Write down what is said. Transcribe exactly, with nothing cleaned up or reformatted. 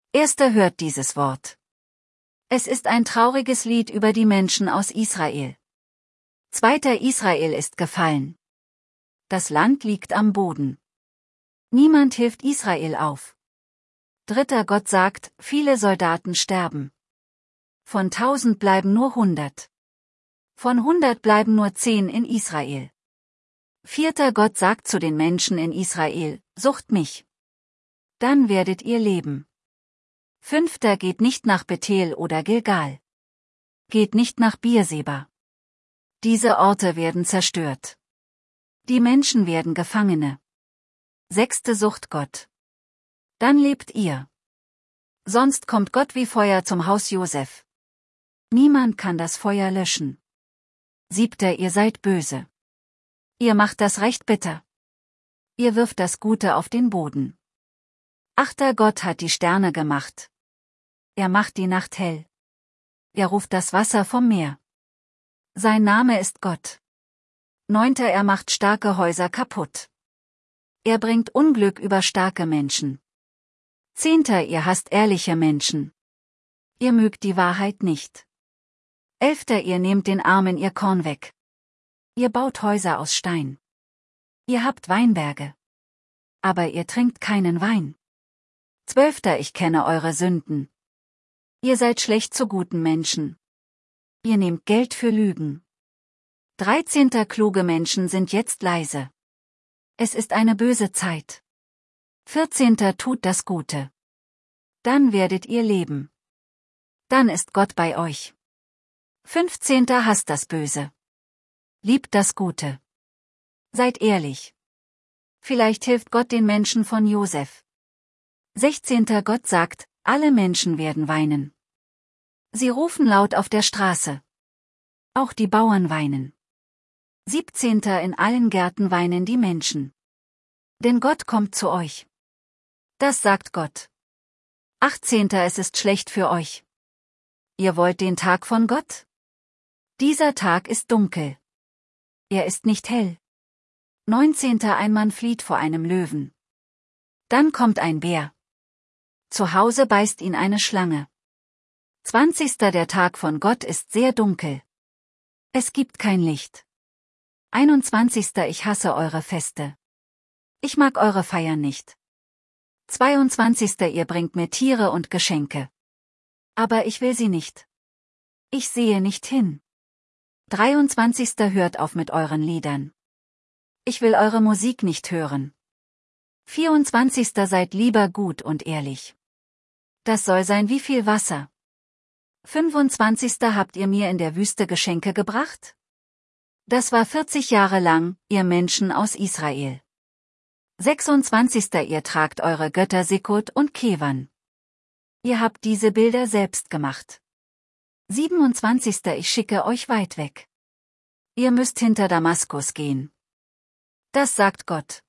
Erster hört dieses Wort. Es ist ein trauriges Lied über die Menschen aus Israel. Zweiter Israel ist gefallen. Das Land liegt am Boden. Niemand hilft Israel auf. Dritter Gott sagt, viele Soldaten sterben. Von tausend bleiben nur hundert. Von hundert bleiben nur zehn in Israel. Vierter Gott sagt zu den Menschen in Israel, sucht mich. Dann werdet ihr leben. Fünfter geht nicht nach Bethel oder Gilgal. Geht nicht nach Beerseba. Diese Orte werden zerstört. Die Menschen werden Gefangene. Sechste sucht Gott. Dann lebt ihr. Sonst kommt Gott wie Feuer zum Haus Josef. Niemand kann das Feuer löschen. Siebter ihr seid böse. Ihr macht das Recht bitter. Ihr wirft das Gute auf den Boden. Achter Gott hat die Sterne gemacht. Er macht die Nacht hell. Er ruft das Wasser vom Meer. Sein Name ist Gott. Neunter er macht starke Häuser kaputt. Er bringt Unglück über starke Menschen. Zehnter ihr hasst ehrliche Menschen. Ihr mögt die Wahrheit nicht. Elfter ihr nehmt den Armen ihr Korn weg. Ihr baut Häuser aus Stein. Ihr habt Weinberge. Aber ihr trinkt keinen Wein. Zwölfter ich kenne eure Sünden. Ihr seid schlecht zu guten Menschen. Ihr nehmt Geld für Lügen. Dreizehnter kluge Menschen sind jetzt leise. Es ist eine böse Zeit. Vierzehnter tut das Gute. Dann werdet ihr leben. Dann ist Gott bei euch. Fünfzehnter hasst das Böse. Liebt das Gute. Seid ehrlich. Vielleicht hilft Gott den Menschen von Josef. Sechzehnter Gott sagt, alle Menschen werden weinen. Sie rufen laut auf der Straße. Auch die Bauern weinen. Siebzehnter in allen Gärten weinen die Menschen. Denn Gott kommt zu euch. Das sagt Gott. Achtzehnter es ist schlecht für euch. Ihr wollt den Tag von Gott? Dieser Tag ist dunkel. Er ist nicht hell. Neunzehnter ein Mann flieht vor einem Löwen. Dann kommt ein Bär. Zu Hause beißt ihn eine Schlange. Zwanzigster der Tag von Gott ist sehr dunkel. Es gibt kein Licht. Einundzwanzigster ich hasse eure Feste. Ich mag eure Feiern nicht. Zweiundzwanzigster ihr bringt mir Tiere und Geschenke. Aber ich will sie nicht. Ich sehe nicht hin. Dreiundzwanzigster hört auf mit euren Liedern. Ich will eure Musik nicht hören. Vierundzwanzigster seid lieber gut und ehrlich. Das soll sein wie viel Wasser. Fünfundzwanzigster habt ihr mir in der Wüste Geschenke gebracht? Das war vierzig Jahre lang, ihr Menschen aus Israel. Sechsundzwanzigster ihr tragt eure Götter Sekut und Kewan. Ihr habt diese Bilder selbst gemacht. Siebenundzwanzigster ich schicke euch weit weg. Ihr müsst hinter Damaskus gehen. Das sagt Gott.